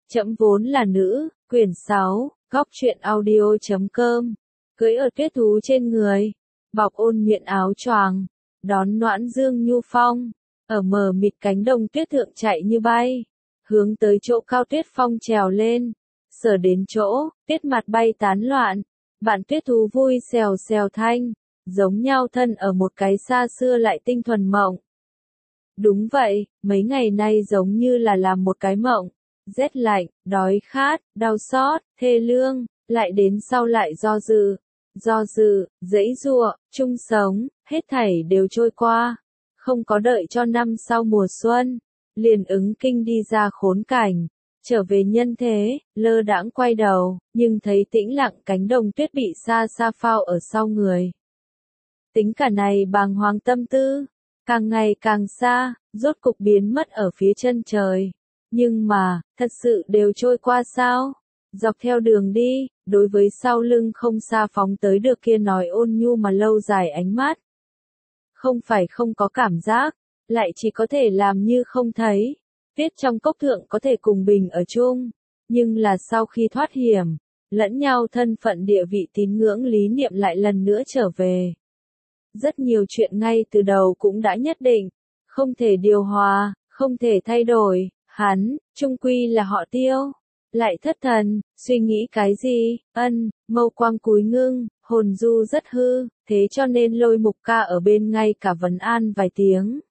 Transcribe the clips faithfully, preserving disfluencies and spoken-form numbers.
Trẫm vốn là nữ, quyển sáu, góc truyện audio chấm com, cưỡi ở tuyết thú trên người, bọc ôn nhuận áo choàng, đón noãn dương nhu phong, ở mờ mịt cánh đồng tuyết thượng chạy như bay, hướng tới chỗ cao tuyết phong trèo lên, sở đến chỗ, tuyết mặt bay tán loạn, bạn tuyết thú vui xèo xèo thanh, giống nhau thân ở một cái xa xưa lại tinh thuần mộng. Đúng vậy, mấy ngày nay giống như là làm một cái mộng. Rét lạnh, đói khát, đau xót, thê lương, lại đến sau lại do dự, do dự, giãy giụa, chung sống, hết thảy đều trôi qua, không có đợi cho năm sau mùa xuân, liền ứng kinh đi ra khốn cảnh, trở về nhân thế, lơ đãng quay đầu, nhưng thấy tĩnh lặng cánh đồng tuyết bị xa xa phao ở sau người. Tính cả này bàng hoàng tâm tư, càng ngày càng xa, rốt cục biến mất ở phía chân trời. Nhưng mà, thật sự đều trôi qua sao? Dọc theo đường đi, đối với sau lưng không xa phóng tới được kia nói ôn nhu mà lâu dài ánh mắt. Không phải không có cảm giác, lại chỉ có thể làm như không thấy. Tuyết trong cốc thượng có thể cùng bình ở chung, nhưng là sau khi thoát hiểm, lẫn nhau thân phận địa vị tín ngưỡng lý niệm lại lần nữa trở về. Rất nhiều chuyện ngay từ đầu cũng đã nhất định, không thể điều hòa, không thể thay đổi. Hắn, trung quy là họ Tiêu, lại thất thần, suy nghĩ cái gì, ân, mâu quang cúi ngưng, hồn du rất hư, thế cho nên Lôi Mục Ca ở bên ngay cả vấn an vài tiếng.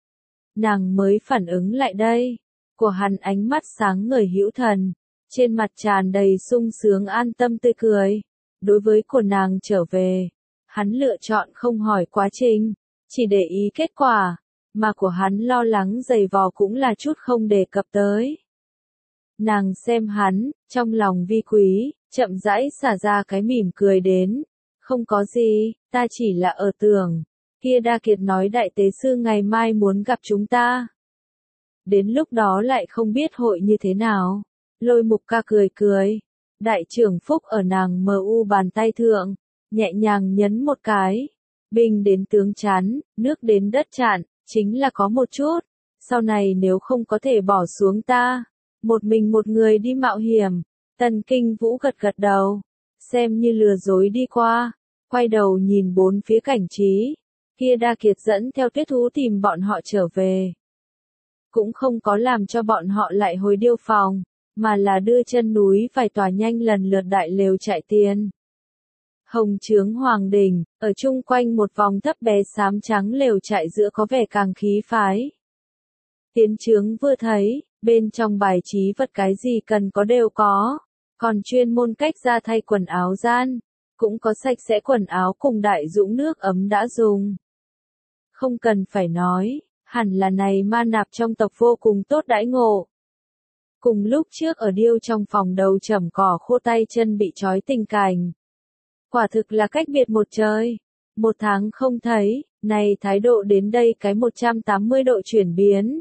Nàng mới phản ứng lại đây, của hắn ánh mắt sáng ngời hữu thần, trên mặt tràn đầy sung sướng an tâm tươi cười, đối với của nàng trở về, hắn lựa chọn không hỏi quá trình, chỉ để ý kết quả. Mà của hắn lo lắng dày vò cũng là chút không đề cập tới. Nàng xem hắn, trong lòng vi quý, chậm rãi xả ra cái mỉm cười đến. Không có gì, ta chỉ là ở tưởng. Kia Đa Kiệt nói đại tế sư ngày mai muốn gặp chúng ta. Đến lúc đó lại không biết hội như thế nào. Lôi Mục Ca cười cười. Đại trưởng phúc ở nàng mờ u bàn tay thượng, nhẹ nhàng nhấn một cái. Binh đến tướng chắn, nước đến đất chặn. Chính là có một chút, sau này nếu không có thể bỏ xuống ta, một mình một người đi mạo hiểm, Tần Kinh Vũ gật gật đầu, xem như lừa dối đi qua, quay đầu nhìn bốn phía cảnh trí, kia Đa Kiệt dẫn theo tuyết thú tìm bọn họ trở về. Cũng không có làm cho bọn họ lại hồi điêu phòng, mà là đưa chân núi vài tòa nhanh lần lượt đại lều chạy tiền. Hồng trướng hoàng đình, ở chung quanh một vòng thấp bé xám trắng lều trại giữa có vẻ càng khí phái. Tiến trướng vừa thấy, bên trong bài trí vật cái gì cần có đều có, còn chuyên môn cách ra thay quần áo gian, cũng có sạch sẽ quần áo cùng đại dũng nước ấm đã dùng. Không cần phải nói, hẳn là này ma nạp trong tộc vô cùng tốt đãi ngộ. Cùng lúc trước ở điêu trong phòng đầu trầm cỏ khô tay chân bị trói tình cảnh. Quả thực là cách biệt một trời. Một tháng không thấy, này thái độ đến đây cái một trăm tám mươi độ chuyển biến.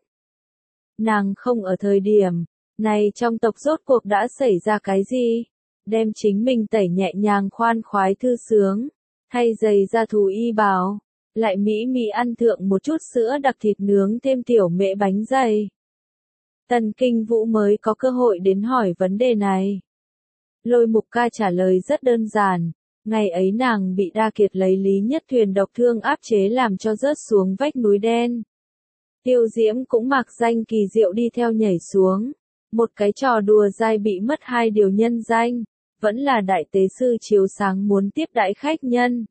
Nàng không ở thời điểm, này trong tộc rốt cuộc đã xảy ra cái gì? Đem chính mình tẩy nhẹ nhàng khoan khoái thư sướng, thay giày ra thú y bào, lại mỹ mỹ ăn thượng một chút sữa đặc thịt nướng thêm tiểu mễ bánh dày. Tần Kinh Vũ mới có cơ hội đến hỏi vấn đề này. Lôi Mục Ca trả lời rất đơn giản. Ngày ấy nàng bị Đa Kiệt lấy Lý Nhất Thuyền độc thương áp chế làm cho rớt xuống vách núi đen. Tiêu Diễm cũng mặc danh kỳ diệu đi theo nhảy xuống. Một cái trò đùa dai bị mất hai điều nhân danh. Vẫn là đại tế sư chiếu sáng muốn tiếp đãi khách nhân.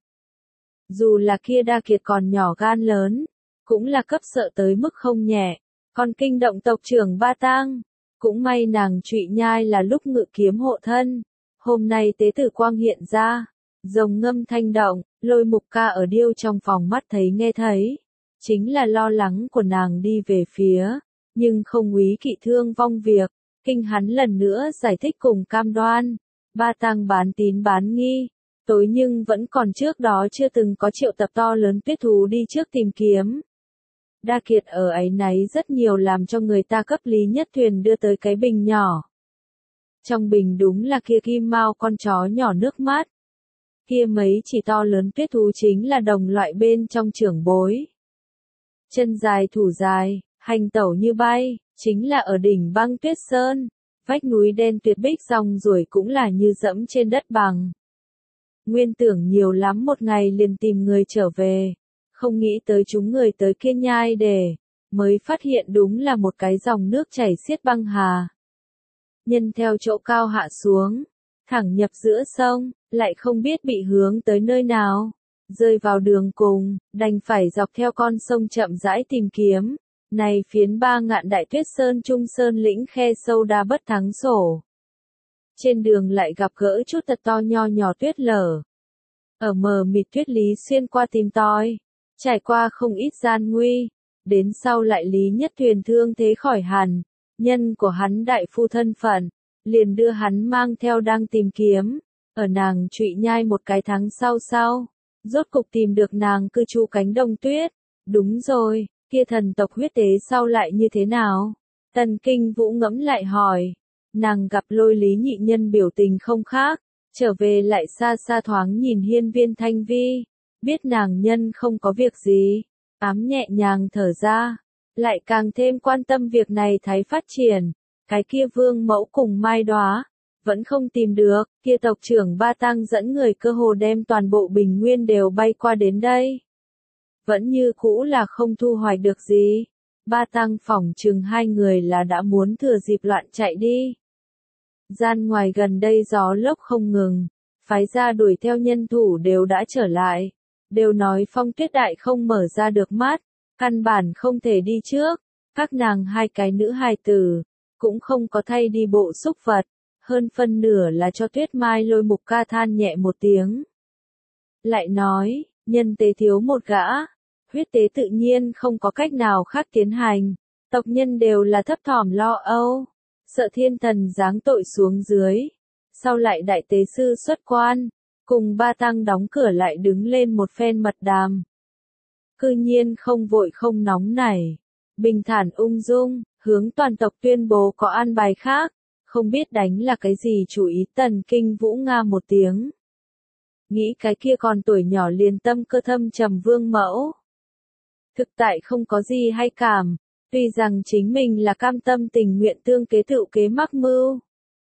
Dù là kia Đa Kiệt còn nhỏ gan lớn, cũng là cấp sợ tới mức không nhẹ. Còn kinh động tộc trưởng Ba Tang, cũng may nàng Trụy Nhai là lúc ngự kiếm hộ thân. Hôm nay tế tử quang hiện ra. Rồng ngâm thanh động, Lôi Mục Ca ở điêu trong phòng mắt thấy nghe thấy. Chính là lo lắng của nàng đi về phía, nhưng không úy kỵ thương vong việc, kinh hắn lần nữa giải thích cùng cam đoan. Ba Tang bán tín bán nghi, tối nhưng vẫn còn trước đó chưa từng có triệu tập to lớn tuyết thú đi trước tìm kiếm. Đa Kiệt ở ấy náy rất nhiều làm cho người ta cấp Lý Nhất Thuyền đưa tới cái bình nhỏ. Trong bình đúng là kia kim mao con chó nhỏ nước mắt. Kia mấy chỉ to lớn tuyết thú chính là đồng loại bên trong trưởng bối. Chân dài thủ dài, hành tẩu như bay, chính là ở đỉnh băng tuyết sơn, vách núi đen tuyệt bích rong ruổi cũng là như dẫm trên đất bằng. Nguyên tưởng nhiều lắm một ngày liền tìm người trở về, không nghĩ tới chúng người tới Kiên Nhai để, mới phát hiện đúng là một cái dòng nước chảy xiết băng hà. Nhân theo chỗ cao hạ xuống, thẳng nhập giữa sông, lại không biết bị hướng tới nơi nào, rơi vào đường cùng, đành phải dọc theo con sông chậm rãi tìm kiếm. Này phiến ba ngạn đại tuyết sơn trung sơn lĩnh khe sâu đa bất thắng sổ. Trên đường lại gặp gỡ chút thật to nho nhỏ tuyết lở. Ở mờ mịt tuyết Lý xuyên qua tìm tòi, trải qua không ít gian nguy, đến sau lại Lý Nhất Thuyền thương thế khỏi hẳn, nhân của hắn đại phu thân phận, liền đưa hắn mang theo đang tìm kiếm, ở nàng Trụy Nhai một cái tháng sau sau, rốt cục tìm được nàng cư trú cánh đồng tuyết. Đúng rồi, kia thần tộc huyết tế sau lại như thế nào? Tần Kinh Vũ ngẫm lại hỏi. Nàng gặp Lôi Lý nhị nhân biểu tình không khác, trở về lại xa xa thoáng nhìn Hiên Viên Thanh Vi, biết nàng nhân không có việc gì, ám nhẹ nhàng thở ra, lại càng thêm quan tâm việc này thái phát triển. Cái kia Vương Mẫu cùng Mai Đóa vẫn không tìm được, kia tộc trưởng Ba Tăng dẫn người cơ hồ đem toàn bộ Bình Nguyên đều bay qua đến đây. Vẫn như cũ là không thu hoạch được gì. Ba Tăng phỏng chừng hai người là đã muốn thừa dịp loạn chạy đi. Gian ngoài gần đây gió lốc không ngừng, phái ra đuổi theo nhân thủ đều đã trở lại, đều nói Phong Tuyết Đại không mở ra được mắt, căn bản không thể đi trước. Các nàng hai cái nữ hài tử cũng không có thay đi bộ xúc vật, hơn phân nửa là cho Tuyết Mai Lôi Mục Ca than nhẹ một tiếng. Lại nói, nhân tế thiếu một gã, huyết tế tự nhiên không có cách nào khác tiến hành, tộc nhân đều là thấp thỏm lo âu, sợ thiên thần giáng tội xuống dưới. Sau lại đại tế sư xuất quan, cùng Ba Tăng đóng cửa lại đứng lên một phen mật đàm. Cư nhiên không vội không nóng nảy, bình thản ung dung, hướng toàn tộc tuyên bố có an bài khác, không biết đánh là cái gì chủ ý. Tần Kinh Vũ nga một tiếng. Nghĩ cái kia còn tuổi nhỏ liền tâm cơ thâm trầm Vương Mẫu. Thực tại không có gì hay cảm, tuy rằng chính mình là cam tâm tình nguyện tương kế tự kế mắc mưu.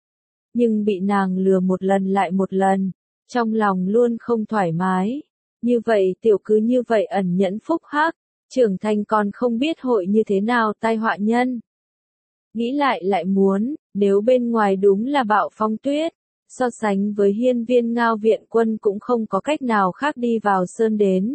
Nhưng bị nàng lừa một lần lại một lần, trong lòng luôn không thoải mái. Như vậy tiểu cứ như vậy ẩn nhẫn phúc hắc, trưởng thành còn không biết hội như thế nào tai họa nhân. Nghĩ lại lại muốn, nếu bên ngoài đúng là bạo phong tuyết, so sánh với Hiên Viên Ngao viện quân cũng không có cách nào khác đi vào sơn đến.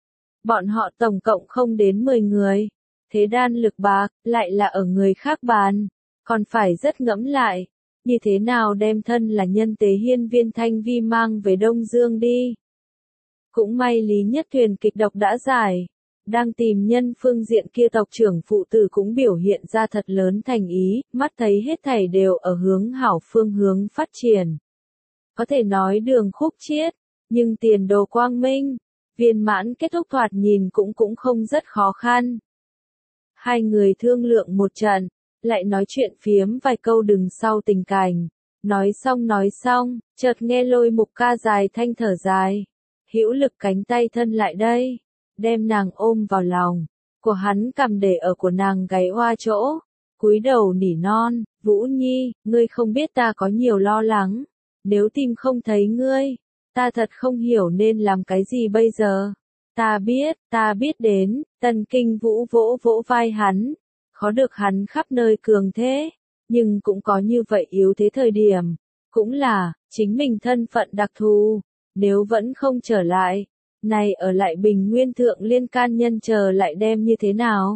Bọn họ tổng cộng không đến mười người, thế đan lực bạc, lại là ở người khác bàn, còn phải rất ngẫm lại, như thế nào đem thân là nhân tế Hiên Viên Thanh Vi mang về Đông Dương đi. Cũng may Lý Nhất Thuyền kịch độc đã giải, đang tìm nhân phương diện kia tộc trưởng phụ tử cũng biểu hiện ra thật lớn thành ý, mắt thấy hết thảy đều ở hướng hảo phương hướng phát triển. Có thể nói đường khúc chiết, nhưng tiền đồ quang minh, viên mãn kết thúc thoạt nhìn cũng cũng không rất khó khăn. Hai người thương lượng một trận, lại nói chuyện phiếm vài câu đừng sau tình cảnh. Nói xong nói xong, chợt nghe Lôi Mục Ca dài thanh thở dài. Hữu lực cánh tay thân lại đây, đem nàng ôm vào lòng, của hắn cầm để ở của nàng gáy hoa chỗ, cúi đầu nỉ non, Vũ Nhi, ngươi không biết ta có nhiều lo lắng, nếu tìm không thấy ngươi, ta thật không hiểu nên làm cái gì bây giờ. Ta biết, ta biết đến. Tần Kinh Vũ vỗ vỗ vai hắn, khó được hắn khắp nơi cường thế, nhưng cũng có như vậy yếu thế thời điểm, cũng là, chính mình thân phận đặc thù, nếu vẫn không trở lại, này ở lại Bình Nguyên Thượng Liên can nhân chờ lại đem như thế nào?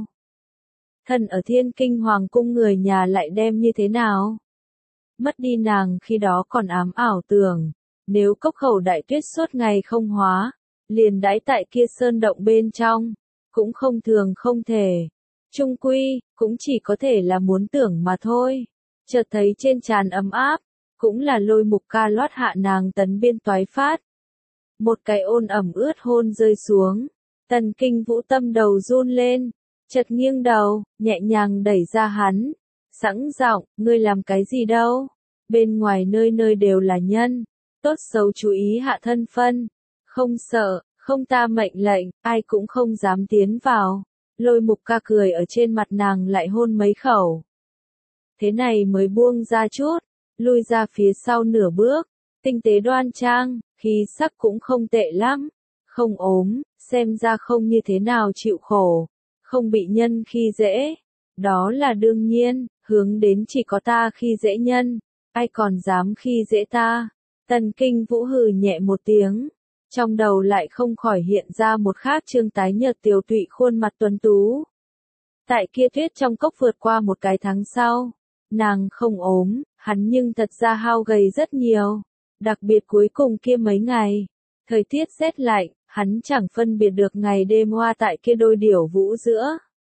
Thân ở Thiên Kinh Hoàng cung người nhà lại đem như thế nào? Mất đi nàng khi đó còn ám ảo tưởng, nếu cốc khẩu đại tuyết suốt ngày không hóa, liền đãi tại kia sơn động bên trong, cũng không thường không thể. Trung quy, cũng chỉ có thể là muốn tưởng mà thôi. Chợt thấy trên trán ấm áp, cũng là Lôi Mục Ca lót hạ nàng tấn biên toái phát. Một cái ôn ẩm ướt hôn rơi xuống, Tần Kinh Vũ tâm đầu run lên, chợt nghiêng đầu, nhẹ nhàng đẩy ra hắn, sẵn giọng, ngươi làm cái gì đâu, bên ngoài nơi nơi đều là nhân, tốt xấu chú ý hạ thân phân, không sợ, không ta mệnh lệnh, ai cũng không dám tiến vào. Lôi Mục Ca cười ở trên mặt nàng lại hôn mấy khẩu. thế này mới buông ra chút, lui ra phía sau nửa bước, tinh tế đoan trang, khí sắc cũng không tệ lắm, không ốm, xem ra không như thế nào chịu khổ, không bị nhân khi dễ, đó là đương nhiên, hướng đến chỉ có ta khi dễ nhân, ai còn dám khi dễ ta. Tần Kinh Vũ hừ nhẹ một tiếng, trong đầu lại không khỏi hiện ra một khác trương tái nhợt tiều tụy khuôn mặt tuấn tú. Tại kia tuyết trong cốc vượt qua một cái tháng sau, nàng không ốm, hắn nhưng thật ra hao gầy rất nhiều, đặc biệt cuối cùng kia mấy ngày, thời tiết rét lạnh, hắn chẳng phân biệt được ngày đêm hoa tại kia đôi điểu vũ giữa.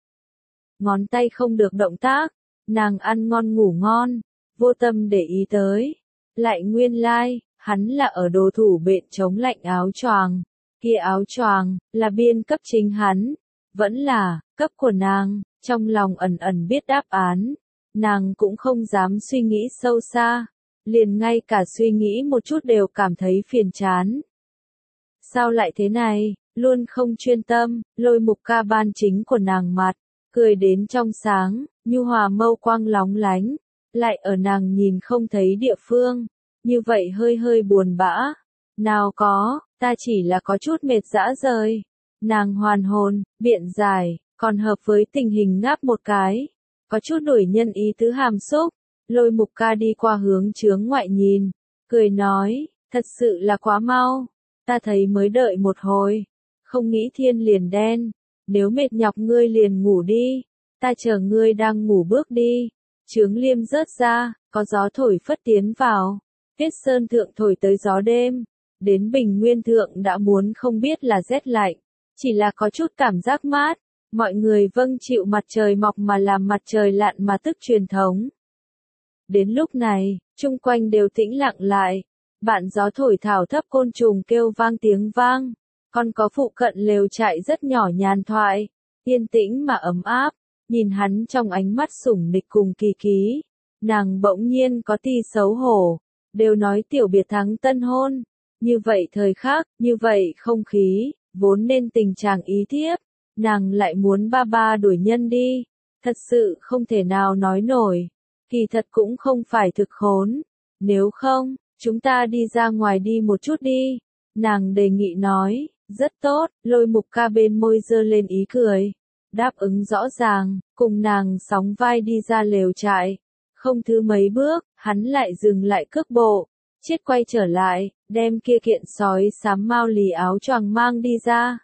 Ngón tay không được động tác, nàng ăn ngon ngủ ngon, vô tâm để ý tới. Lại nguyên lai, like, hắn là ở đồ thủ bện chống lạnh áo choàng, kia áo choàng, là biên cấp chính hắn, vẫn là, cấp của nàng, trong lòng ẩn ẩn biết đáp án, nàng cũng không dám suy nghĩ sâu xa, liền ngay cả suy nghĩ một chút đều cảm thấy phiền chán. Sao lại thế này, luôn không chuyên tâm, Lôi Mục Ca ban chính của nàng mặt, cười đến trong sáng, nhu hòa mâu quang lóng lánh, lại ở nàng nhìn không thấy địa phương, như vậy hơi hơi buồn bã. Nào có, ta chỉ là có chút mệt dã rời. Nàng hoàn hồn, biện giải, còn hợp với tình hình ngáp một cái, có chút đổi nhân ý tứ hàm xúc. Lôi Mục Ca đi qua hướng chướng ngoại nhìn, cười nói, thật sự là quá mau, ta thấy mới đợi một hồi, không nghĩ thiên liền đen, nếu mệt nhọc ngươi liền ngủ đi, ta chờ ngươi đang ngủ bước đi. Chướng liêm rớt ra, có gió thổi phất tiến vào, Tuyết Sơn thượng thổi tới gió đêm, đến Bình Nguyên thượng đã muốn không biết là rét lạnh, chỉ là có chút cảm giác mát, mọi người vâng chịu mặt trời mọc mà làm mặt trời lặn mà tức truyền thống. Đến lúc này, chung quanh đều tĩnh lặng lại, bạn gió thổi thảo thấp côn trùng kêu vang tiếng vang, còn có phụ cận lều trại rất nhỏ nhàn thoại, yên tĩnh mà ấm áp, nhìn hắn trong ánh mắt sủng nịch cùng kỳ ký, nàng bỗng nhiên có ti xấu hổ, đều nói tiểu biệt thắng tân hôn, như vậy thời khắc, như vậy không khí, vốn nên tình trạng ý thiếp, nàng lại muốn ba ba đuổi nhân đi, thật sự không thể nào nói nổi. Kỳ thật cũng không phải thực khốn, nếu không, chúng ta đi ra ngoài đi một chút đi, nàng đề nghị nói, rất tốt, Lôi Mục Ca bên môi giơ lên ý cười, đáp ứng rõ ràng, cùng nàng sóng vai đi ra lều trại, không thứ mấy bước, hắn lại dừng lại cước bộ, chiết quay trở lại, đem kia kiện sói xám mao lì áo choàng mang đi ra,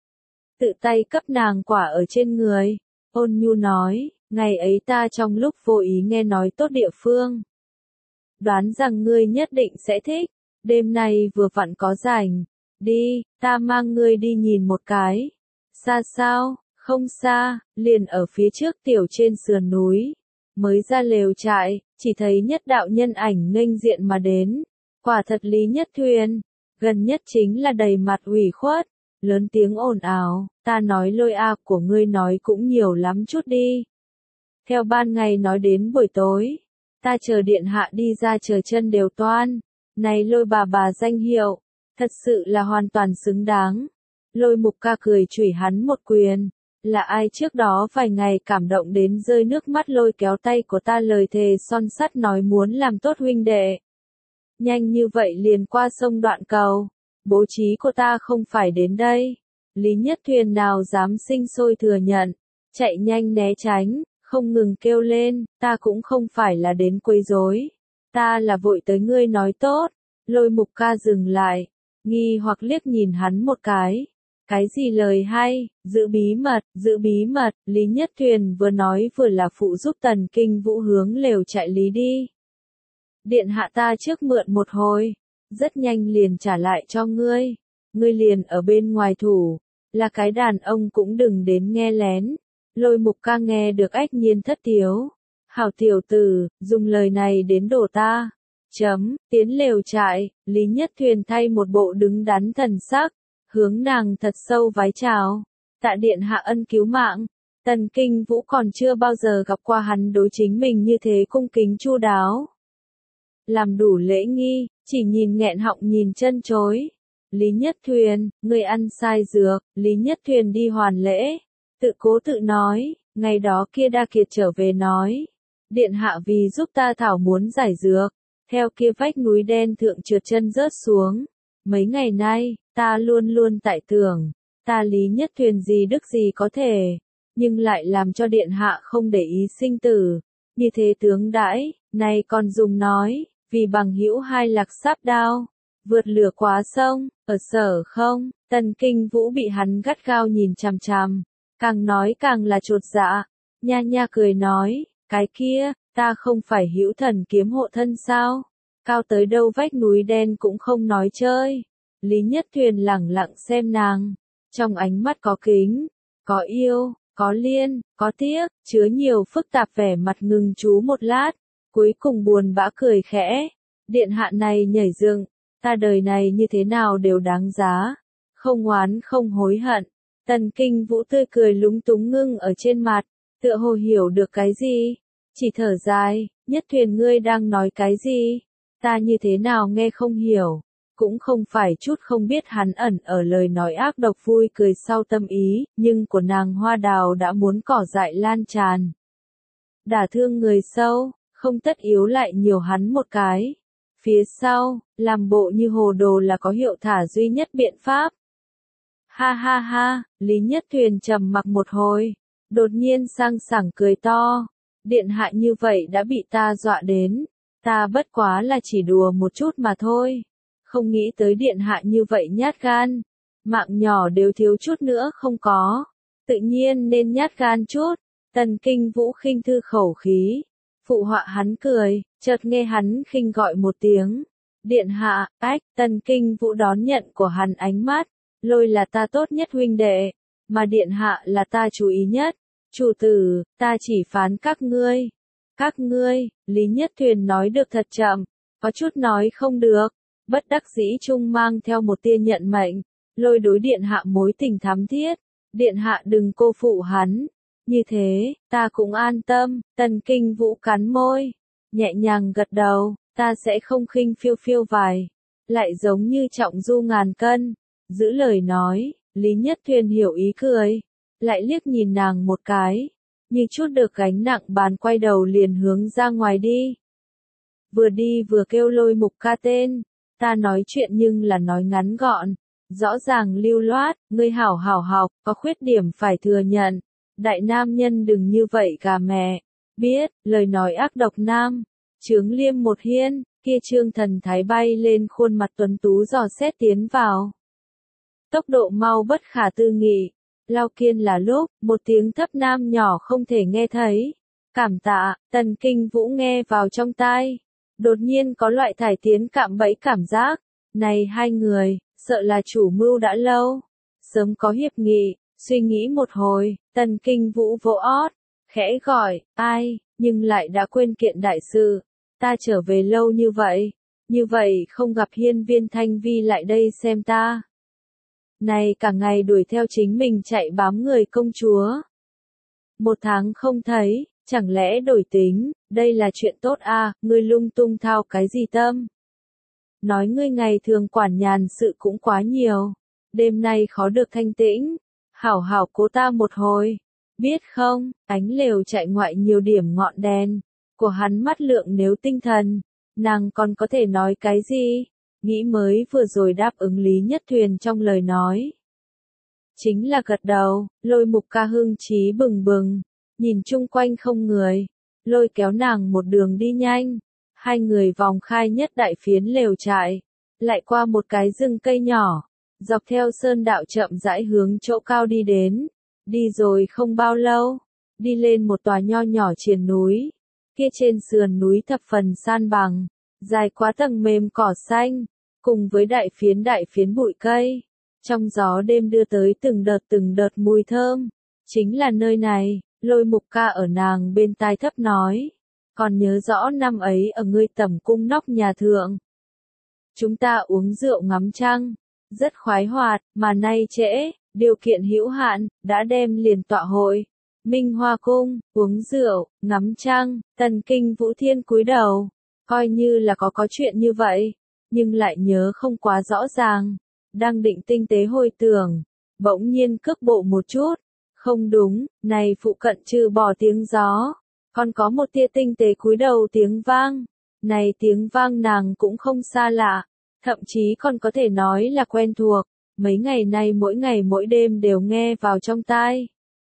tự tay cấp nàng quả ở trên người, ôn nhu nói. Ngày ấy ta trong lúc vô ý nghe nói tốt địa phương. Đoán rằng ngươi nhất định sẽ thích, đêm nay vừa vặn có rảnh. Đi, ta mang ngươi đi nhìn một cái. Xa sao, không xa, liền ở phía trước tiểu trên sườn núi. Mới ra lều trại, chỉ thấy nhất đạo nhân ảnh nghênh diện mà đến. Quả thật Lý Nhất Thuyền, gần nhất chính là đầy mặt ủy khuất, lớn tiếng ồn ào, ta nói Lôi a của ngươi nói cũng nhiều lắm chút đi. Theo ban ngày nói đến buổi tối, ta chờ điện hạ đi ra chờ chân đều toan, này Lôi bà bà danh hiệu, thật sự là hoàn toàn xứng đáng. Lôi Mục Ca cười chửi hắn một quyền, là ai trước đó vài ngày cảm động đến rơi nước mắt lôi kéo tay của ta lời thề son sắt nói muốn làm tốt huynh đệ. Nhanh như vậy liền qua sông đoạn cầu, bố trí của ta không phải đến đây. Lý Nhất Thuyền nào dám sinh sôi thừa nhận, chạy nhanh né tránh. Không ngừng kêu lên, ta cũng không phải là đến quấy rối, ta là vội tới ngươi nói tốt. Lôi Mục Ca dừng lại, nghi hoặc liếc nhìn hắn một cái. Cái gì lời hay, giữ bí mật, giữ bí mật, Lý Nhất Thuyền vừa nói vừa là phụ giúp Tần Kinh Vũ hướng lều trại lý đi. Điện hạ ta trước mượn một hồi, rất nhanh liền trả lại cho ngươi, ngươi liền ở bên ngoài thủ, là cái đàn ông cũng đừng đến nghe lén. Lôi Mục Ca nghe được ách nhiên thất tiếu. Hảo tiểu tử, dùng lời này đến đổ ta. Chấm, tiến lều trại, Lý Nhất Thuyền thay một bộ đứng đắn thần sắc, hướng nàng thật sâu vái chào. Tạ điện hạ ân cứu mạng, Tần Kinh Vũ còn chưa bao giờ gặp qua hắn đối chính mình như thế cung kính chu đáo. Làm đủ lễ nghi, chỉ nhìn nghẹn họng nhìn chân chối. Lý Nhất Thuyền, người ăn sai dược, Lý Nhất Thuyền đi hoàn lễ. Tự cố tự nói, ngày đó kia Đa Kiệt trở về nói, Điện hạ vì giúp ta thảo muốn giải dược, theo kia vách núi đen thượng trượt chân rớt xuống. Mấy ngày nay, ta luôn luôn tại tưởng, ta Lý Nhất Thuyền gì đức gì có thể, nhưng lại làm cho điện hạ không để ý sinh tử, như thế tướng đãi, này còn dùng nói, vì bằng hữu hai lạc sáp đao, vượt lửa quá sông, ở sở không, Tần Kinh Vũ bị hắn gắt gao nhìn chằm chằm, càng nói càng là chột dạ, nha nha cười nói, cái kia, ta không phải hữu thần kiếm hộ thân sao, cao tới đâu vách núi đen cũng không nói chơi. Lý Nhất Thuyền lẳng lặng xem nàng, trong ánh mắt có kính, có yêu, có liên, có tiếc, chứa nhiều phức tạp vẻ mặt ngừng chú một lát, cuối cùng buồn bã cười khẽ, điện hạ này nhảy dựng, ta đời này như thế nào đều đáng giá, không oán không hối hận. Tần Kinh Vũ tươi cười lúng túng ngưng ở trên mặt, tựa hồ hiểu được cái gì, chỉ thở dài, Nhất Thuyền ngươi đang nói cái gì, ta như thế nào nghe không hiểu. Cũng không phải chút không biết hắn ẩn ở lời nói ác độc vui cười sau tâm ý, nhưng của nàng hoa đào đã muốn cỏ dại lan tràn. Đả thương người sâu, không tất yếu lại nhiều hắn một cái. Phía sau, làm bộ như hồ đồ là có hiệu thả duy nhất biện pháp. Ha ha ha, Lý Nhất Thuyền trầm mặc một hồi, đột nhiên sang sảng cười to. Điện hạ như vậy đã bị ta dọa đến, ta bất quá là chỉ đùa một chút mà thôi. Không nghĩ tới điện hạ như vậy nhát gan, mạng nhỏ đều thiếu chút nữa không có, tự nhiên nên nhát gan chút. Tần Kinh Vũ khinh thư khẩu khí, phụ họa hắn cười, chợt nghe hắn khinh gọi một tiếng, điện hạ, ách. Tần Kinh Vũ đón nhận của hắn ánh mắt, Lôi là ta tốt nhất huynh đệ, mà điện hạ là ta chú ý nhất, chủ tử, ta chỉ phán các ngươi, các ngươi. Lý Nhất Thuyền nói được thật chậm, có chút nói không được. Bất đắc dĩ chung mang theo một tia nhận mệnh, Lôi đối điện hạ mối tình thắm thiết, điện hạ đừng cô phụ hắn, như thế, ta cũng an tâm. Tần Kinh Vũ cắn môi, nhẹ nhàng gật đầu, ta sẽ không khinh phiêu phiêu vài, lại giống như trọng du ngàn cân, giữ lời nói. Lý Nhất Thuyền hiểu ý cười, lại liếc nhìn nàng một cái, như chút được gánh nặng bàn quay đầu liền hướng ra ngoài đi. Vừa đi vừa kêu Lôi Mục ca tên. Ta nói chuyện nhưng là nói ngắn gọn, rõ ràng lưu loát, ngươi hảo hảo học, có khuyết điểm phải thừa nhận. Đại nam nhân đừng như vậy gà mẹ, biết, lời nói ác độc nam. Chướng Liêm một hiên, kia Trương Thần Thái bay lên khuôn mặt tuấn tú dò xét tiến vào. Tốc độ mau bất khả tư nghị, Lao Kiên là lúc, một tiếng thấp nam nhỏ không thể nghe thấy. Cảm tạ, Tần Kinh Vũ nghe vào trong tai. Đột nhiên có loại thải tiến cạm bẫy cảm giác, này hai người, sợ là chủ mưu đã lâu, sớm có hiệp nghị. Suy nghĩ một hồi, Tần Kinh Vũ vỗ ót, khẽ gọi, ai, nhưng lại đã quên kiện đại sự, ta trở về lâu như vậy, như vậy không gặp hiên viên Thanh Vi lại đây xem ta. Này cả ngày đuổi theo chính mình chạy bám người công chúa. Một tháng không thấy. Chẳng lẽ đổi tính, đây là chuyện tốt à, ngươi lung tung thao cái gì tâm? Nói ngươi ngày thường quản nhàn sự cũng quá nhiều, đêm nay khó được thanh tĩnh, hảo hảo cố ta một hồi, biết không, ánh lều chạy ngoại nhiều điểm ngọn đèn, của hắn mắt lượng nếu tinh thần, nàng còn có thể nói cái gì, nghĩ mới vừa rồi đáp ứng Lý Nhất Thuyền trong lời nói. Chính là gật đầu, Lôi Mục ca hưng trí bừng bừng. Nhìn chung quanh không người, Lôi kéo nàng một đường đi nhanh, hai người vòng khai nhất đại phiến lều trại, lại qua một cái rừng cây nhỏ, dọc theo sơn đạo chậm rãi hướng chỗ cao đi đến, đi rồi không bao lâu, đi lên một tòa nho nhỏ triền núi, kia trên sườn núi thập phần san bằng, dài quá tầng mềm cỏ xanh, cùng với đại phiến đại phiến bụi cây, trong gió đêm đưa tới từng đợt từng đợt mùi thơm, chính là nơi này. Lôi Mục ca ở nàng bên tai thấp nói, còn nhớ rõ năm ấy ở ngươi tẩm cung nóc nhà thượng. Chúng ta uống rượu ngắm trăng, rất khoái hoạt, mà nay trễ, điều kiện hữu hạn, đã đem liền tọa hội. Minh Hoa Cung, uống rượu, ngắm trăng. Tần Kinh Vũ Thiên cúi đầu, coi như là có có chuyện như vậy, nhưng lại nhớ không quá rõ ràng. Đang định tinh tế hồi tưởng, bỗng nhiên cước bộ một chút. Không đúng, này phụ cận trừ bỏ tiếng gió, Còn có một tia tinh tế cúi đầu tiếng vang. Này tiếng vang nàng cũng không xa lạ, thậm chí còn có thể nói là quen thuộc, mấy ngày nay mỗi ngày mỗi đêm đều nghe vào trong tai.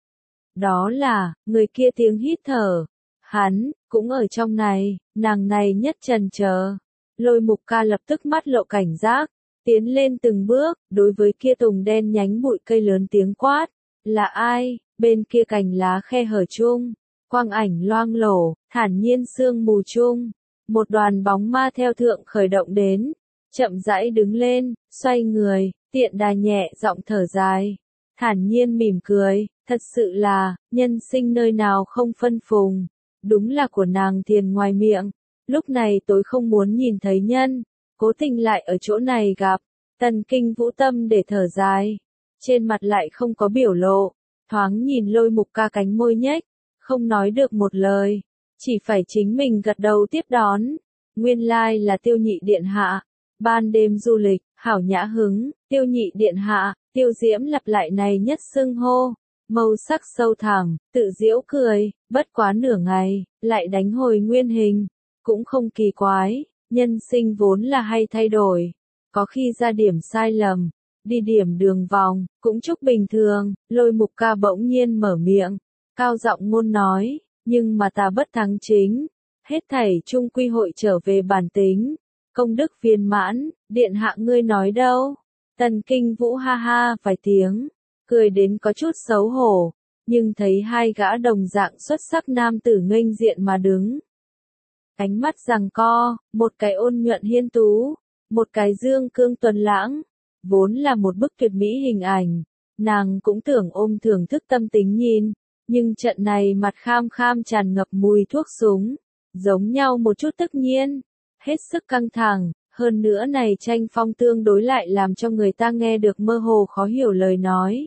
Đó là, người kia tiếng hít thở. Hắn, cũng ở trong này, nàng này nhất trần chờ. Lôi Mục Ca lập tức mắt lộ cảnh giác, tiến lên từng bước, đối với kia tùng đen nhánh bụi cây lớn tiếng quát. Là ai? Bên kia cành lá khe hở chung, quang ảnh loang lổ, thản nhiên sương mù chung. Một đoàn bóng ma theo thượng khởi động đến, chậm rãi đứng lên, xoay người, tiện đà nhẹ giọng thở dài, thản nhiên mỉm cười, thật sự là, nhân sinh nơi nào không phân phùng, đúng là của nàng thiền ngoài miệng, lúc này tôi không muốn nhìn thấy nhân, cố tình lại ở chỗ này gặp, Tần Kinh Vũ tâm để thở dài, trên mặt lại không có biểu lộ, thoáng nhìn Lôi Mục Ca cánh môi nhếch, không nói được một lời. Chỉ phải chính mình gật đầu tiếp đón. Nguyên lai là Tiêu Nhị điện hạ. Ban đêm du lịch, hảo nhã hứng, Tiêu Nhị điện hạ, Tiêu Diễm lặp lại này nhất xưng hô. Màu sắc sâu thẳm, tự giễu cười, bất quá nửa ngày, lại đánh hồi nguyên hình. Cũng không kỳ quái, nhân sinh vốn là hay thay đổi. Có khi ra điểm sai lầm, đi điểm đường vòng, cũng chúc bình thường. Lôi Mục Ca bỗng nhiên mở miệng, cao giọng ngôn nói. Nhưng mà ta bất thắng chính, hết thảy chung quy hội trở về bản tính, công đức viên mãn, điện hạ ngươi nói đâu? Tần Kinh Vũ ha ha vài tiếng, cười đến có chút xấu hổ, nhưng thấy hai gã đồng dạng xuất sắc nam tử nghênh diện mà đứng. Ánh mắt giằng co, một cái ôn nhuận hiên tú, một cái dương cương tuấn lãng, vốn là một bức tuyệt mỹ hình ảnh, nàng cũng tưởng ôm thưởng thức tâm tính nhìn. Nhưng trận này mặt kham kham tràn ngập mùi thuốc súng, giống nhau một chút tất nhiên, hết sức căng thẳng, hơn nữa này tranh phong tương đối lại làm cho người ta nghe được mơ hồ khó hiểu lời nói.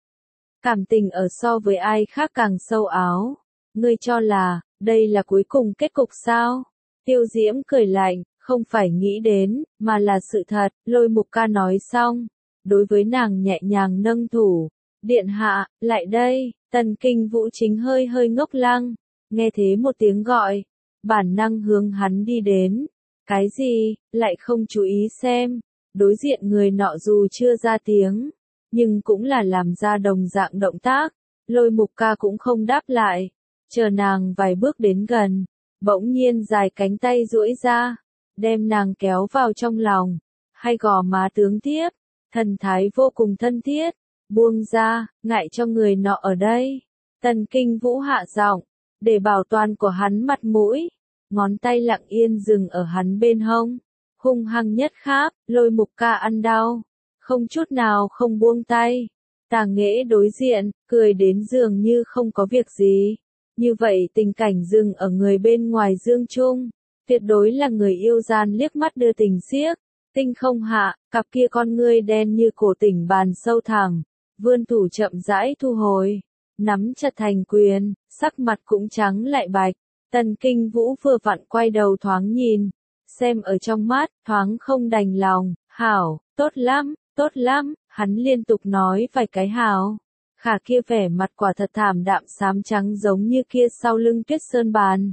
Cảm tình ở so với ai khác càng sâu áo, ngươi cho là, đây là cuối cùng kết cục sao? Tiêu Diễm cười lạnh, không phải nghĩ đến, mà là sự thật, Lôi Mục Ca nói xong, đối với nàng nhẹ nhàng nâng thủ. Điện hạ, lại đây, Tần Kinh Vũ chính hơi hơi ngốc lăng, nghe thế một tiếng gọi, bản năng hướng hắn đi đến, cái gì, lại không chú ý xem, đối diện người nọ dù chưa ra tiếng, nhưng cũng là làm ra đồng dạng động tác, Lôi Mục Ca cũng không đáp lại, chờ nàng vài bước đến gần, bỗng nhiên dài cánh tay duỗi ra, đem nàng kéo vào trong lòng, hai gò má tướng tiếp, thần thái vô cùng thân thiết. Buông ra, ngại cho người nọ ở đây. Tần Kinh Vũ hạ giọng, để bảo toàn của hắn mặt mũi. Ngón tay lặng yên dừng ở hắn bên hông. Hung hăng nhất kháp, Lôi Mục Ca ăn đau. Không chút nào không buông tay. Tà Nghễ đối diện, cười đến dường như không có việc gì. Như vậy tình cảnh dừng ở người bên ngoài dương chung. Tuyệt đối là người yêu gian liếc mắt đưa tình xiếc. Tinh không hạ, cặp kia con ngươi đen như cổ tỉnh bàn sâu thẳm. Vươn thủ chậm rãi thu hồi, nắm chặt thành quyền, sắc mặt cũng trắng lại bạch. Tần Kinh Vũ vừa vặn quay đầu thoáng nhìn, xem ở trong mắt, thoáng không đành lòng, hảo, tốt lắm, tốt lắm, hắn liên tục nói vài cái hảo. Khả kia vẻ mặt quả thật thảm đạm xám trắng giống như kia sau lưng Tuyết Sơn bàn.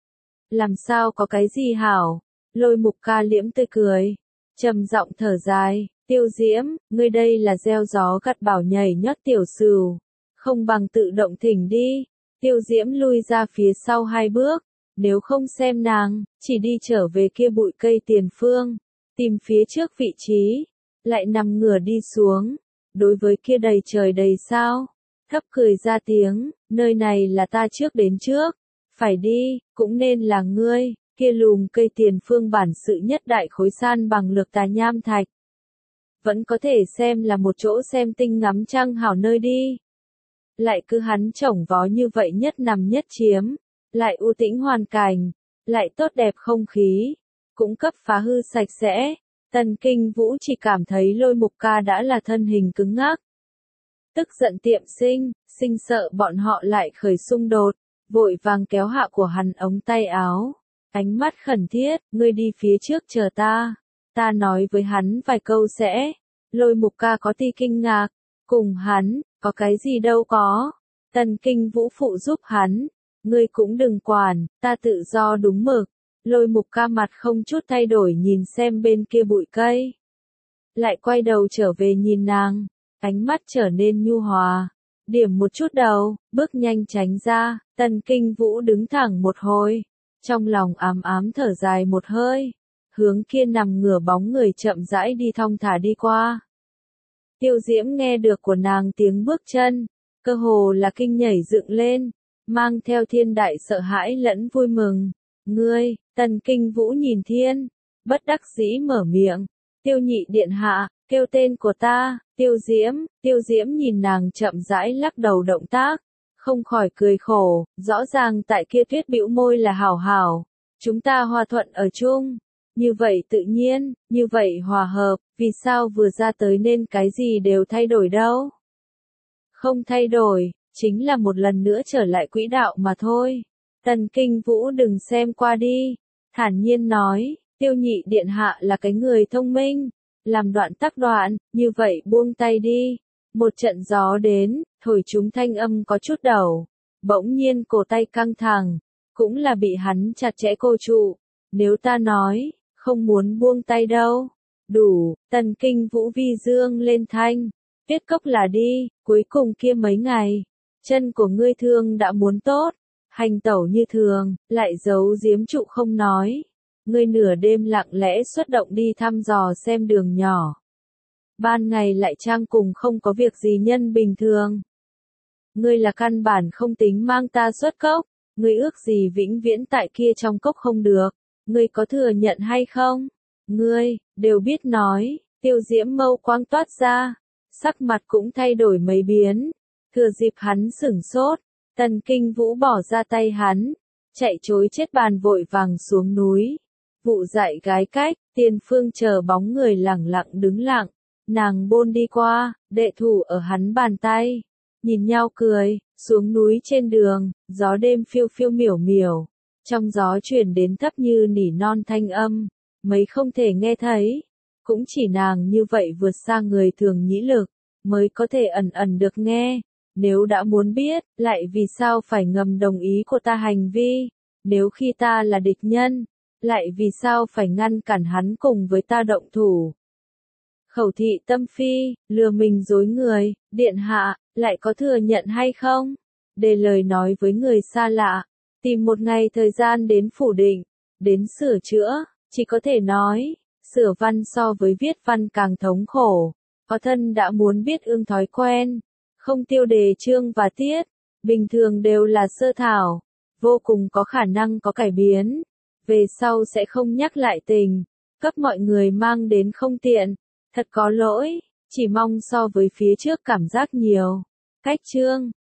Làm sao có cái gì hảo? Lôi Mục Ca liễm tươi cười, trầm giọng thở dài. Tiêu Diễm, ngươi đây là gieo gió gặt bão nhảy nhót tiểu sửu, không bằng tự động thỉnh đi. Tiêu Diễm lui ra phía sau hai bước, nếu không xem nàng, chỉ đi trở về kia bụi cây tiền phương, tìm phía trước vị trí, lại nằm ngửa đi xuống, đối với kia đầy trời đầy sao, thấp cười ra tiếng, nơi này là ta trước đến trước, phải đi, cũng nên là ngươi, kia lùm cây tiền phương bản sự nhất đại khối san bằng lược tà nham thạch. Vẫn có thể xem là một chỗ xem tinh ngắm trăng hảo nơi đi. Lại cứ hắn chổng vó như vậy nhất nằm nhất chiếm, lại u tĩnh hoàn cảnh, lại tốt đẹp không khí, cũng cấp phá hư sạch sẽ. Tần Kinh Vũ chỉ cảm thấy Lôi Mục Ca đã là thân hình cứng ngắc. Tức giận tiệm sinh, sinh sợ bọn họ lại khởi xung đột, vội vàng kéo hạ của hắn ống tay áo. Ánh mắt khẩn thiết, ngươi đi phía trước chờ ta. Ta nói với hắn vài câu sẽ. Lôi Mục Ca có ti kinh ngạc. Cùng hắn, có cái gì đâu có. Tần Kinh Vũ phụ giúp hắn. Ngươi cũng đừng quản, ta tự do đúng mực. Lôi Mục Ca mặt không chút thay đổi nhìn xem bên kia bụi cây. Lại quay đầu trở về nhìn nàng, ánh mắt trở nên nhu hòa. Điểm một chút đầu, bước nhanh tránh ra, Tần Kinh Vũ đứng thẳng một hồi. Trong lòng ám ám thở dài một hơi. Hướng kia nằm ngửa bóng người chậm rãi đi thong thả đi qua. Tiêu Diễm nghe được của nàng tiếng bước chân, cơ hồ là kinh nhảy dựng lên, mang theo thiên đại sợ hãi lẫn vui mừng. Ngươi, Tần Kinh Vũ nhìn thiên, bất đắc dĩ mở miệng, Tiêu nhị điện hạ, kêu tên của ta, Tiêu Diễm, Tiêu Diễm nhìn nàng chậm rãi lắc đầu động tác, không khỏi cười khổ, rõ ràng tại kia Tuyết bĩu môi là hảo hảo, chúng ta hòa thuận ở chung. Như vậy tự nhiên, như vậy hòa hợp, vì sao vừa ra tới nên cái gì đều thay đổi đâu? Không thay đổi, chính là một lần nữa trở lại quỹ đạo mà thôi. Tần Kinh Vũ đừng xem qua đi, thản nhiên nói, Tiêu nhị điện hạ là cái người thông minh, làm đoạn tắc đoạn, như vậy buông tay đi. Một trận gió đến, thổi chúng thanh âm có chút đầu, bỗng nhiên cổ tay căng thẳng, cũng là bị hắn chặt chẽ cô trụ. Nếu ta nói, không muốn buông tay đâu. Đủ, Tần Kinh Vũ vi dương lên thanh. Viết cốc là đi, cuối cùng kia mấy ngày. Chân của ngươi thương đã muốn tốt. Hành tẩu như thường, lại giấu giếm trụ không nói. Ngươi nửa đêm lặng lẽ xuất động đi thăm dò xem đường nhỏ. Ban ngày lại trang cùng không có việc gì nhân bình thường. Ngươi là căn bản không tính mang ta xuất cốc. Ngươi ước gì vĩnh viễn tại kia trong cốc không được. Ngươi có thừa nhận hay không? Ngươi, đều biết nói, Tiêu Diễm mâu quang toát ra, sắc mặt cũng thay đổi mấy biến. Thừa dịp hắn sửng sốt, Tần Kinh Vũ bỏ ra tay hắn, chạy trối chết bàn vội vàng xuống núi. Vụ dạy gái cách, Tiền Phương chờ bóng người lẳng lặng đứng lặng, nàng bôn đi qua, đệ thủ ở hắn bàn tay, nhìn nhau cười, xuống núi trên đường, gió đêm phiêu phiêu miểu miểu. Trong gió truyền đến thấp như nỉ non thanh âm, mấy không thể nghe thấy, cũng chỉ nàng như vậy vượt xa người thường nhĩ lực, mới có thể ẩn ẩn được nghe. Nếu đã muốn biết, lại vì sao phải ngầm đồng ý của ta hành vi, nếu khi ta là địch nhân, lại vì sao phải ngăn cản hắn cùng với ta động thủ. Khẩu thị tâm phi, lừa mình dối người, điện hạ, lại có thừa nhận hay không? Để lời nói với người xa lạ. Tìm một ngày thời gian đến phủ định, đến sửa chữa, chỉ có thể nói, sửa văn so với viết văn càng thống khổ. Có thân đã muốn biết ương thói quen, không tiêu đề chương và tiết, bình thường đều là sơ thảo, vô cùng có khả năng có cải biến. Về sau sẽ không nhắc lại tình, cấp mọi người mang đến không tiện, thật có lỗi, chỉ mong so với phía trước cảm giác nhiều. Cách chương